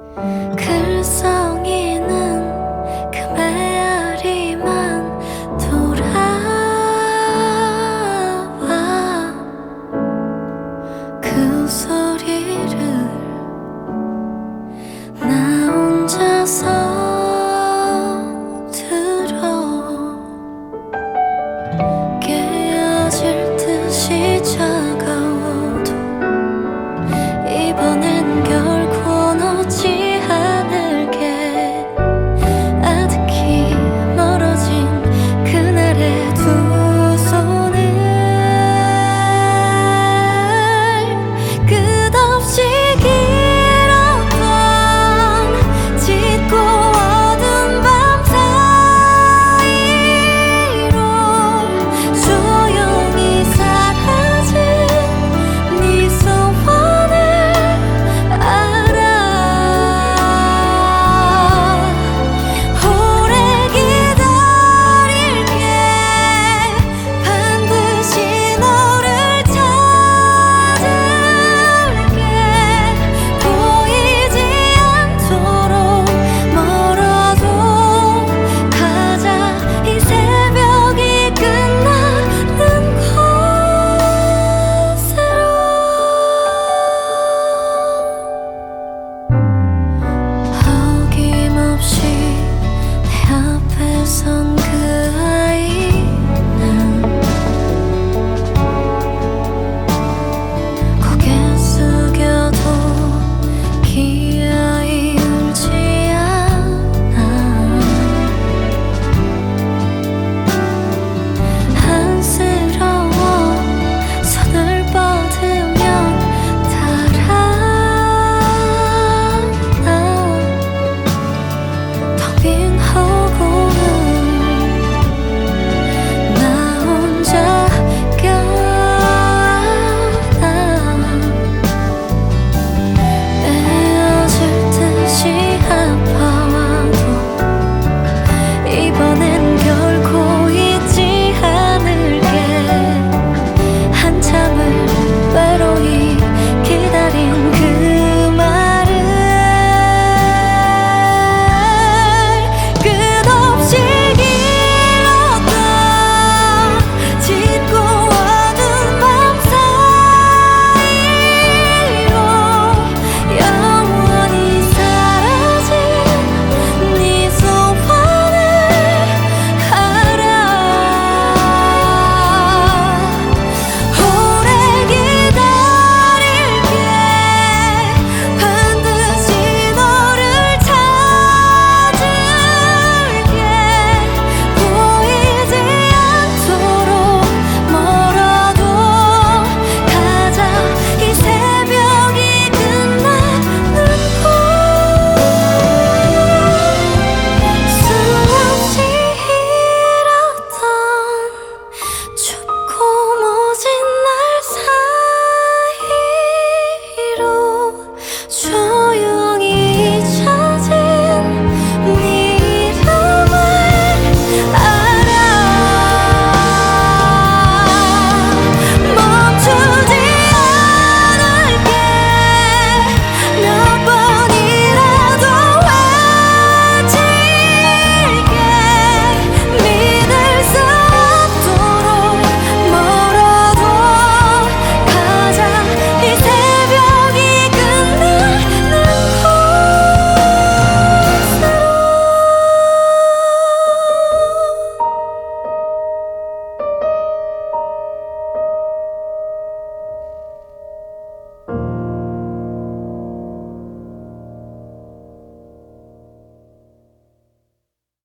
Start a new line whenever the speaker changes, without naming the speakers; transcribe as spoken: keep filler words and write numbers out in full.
글썽이는 그 메아리만 돌아와. 그 소리를 나 혼자서 들어. 깨어질 듯이 차가워도 이번엔 결코 놓지 않을게. 아득히 멀어진 그날의 두 손을 끝없이 길었던 짙고 어두운 밤 사이로 조용히 사라진 네 소원을 알아. 오래 기다릴게. 반드시 너를 찾을게. 보이지 않도록 멀어도 가자. 이 새벽이 끝나는 곳으로. 어김없이 내 앞에 선